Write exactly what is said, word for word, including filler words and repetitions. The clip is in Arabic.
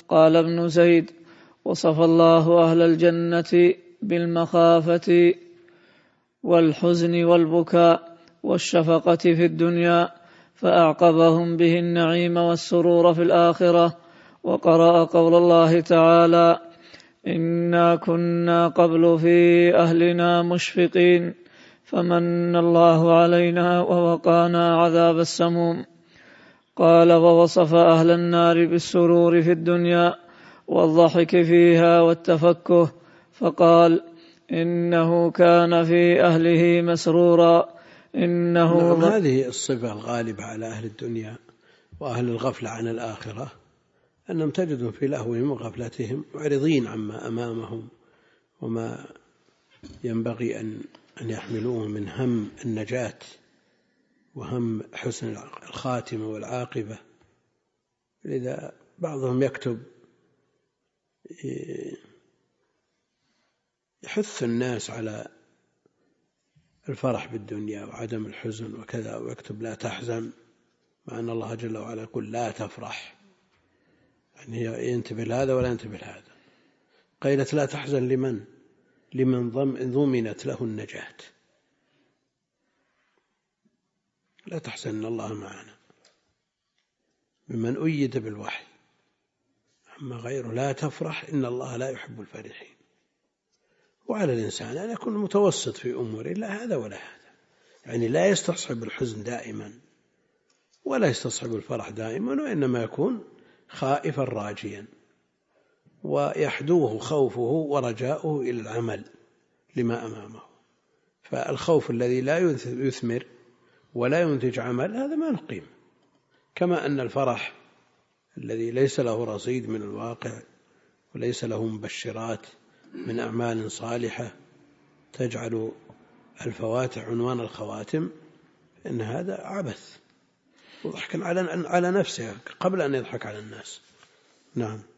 قال ابن زيد: وصف الله أهل الجنة بالمخافة والحزن والبكاء والشفقة في الدنيا، فأعقبهم به النعيم والسرور في الآخرة. وقرأ قول الله تعالى: إنا كنا قبل في أهلنا مشفقين فمن الله علينا ووقانا عذاب السموم. قال: ووصف أهل النار بالسرور في الدنيا والضحك فيها والتفكه، فقال: إنه كان في أهله مسرورا. إنه نعم، هذه الصفة الغالبة على أهل الدنيا وأهل الغفلة عن الآخرة، أنهم تجدون في لهوهم وغفلتهم معرضين عما أمامهم وما ينبغي أن أن يحملوه من هم النجاة وهم حسن الخاتمة والعاقبة. لذا بعضهم يكتب يحث الناس على الفرح بالدنيا وعدم الحزن وكذا، ويكتب: لا تحزن، مع أن الله جل وعلا يقول: لا تفرح. يعني ينتبه لهذا ولا ينتبه لهذا. قيلت: لا تحزن لمن؟ لمن ضمنت له النجاة. لا تحزن إن الله معنا، ممن أيد بالوحي. أما غيره: لا تفرح إن الله لا يحب الفرحين. وعلى الإنسان أن يكون متوسط في أموره، لا هذا ولا هذا، يعني لا يستصحب الحزن دائما ولا يستصحب الفرح دائما، وإنما يكون خائفا راجيا، ويحدوه خوفه ورجاؤه إلى العمل لما أمامه. فالخوف الذي لا يثمر ولا ينتج عمل هذا ما له قيمة، كما أن الفرح الذي ليس له رصيد من الواقع وليس له مبشرات من أعمال صالحة تجعل الفواتح عنوان الخواتم، إن هذا عبث وضحك على على نفسه قبل أن يضحك على الناس. نعم.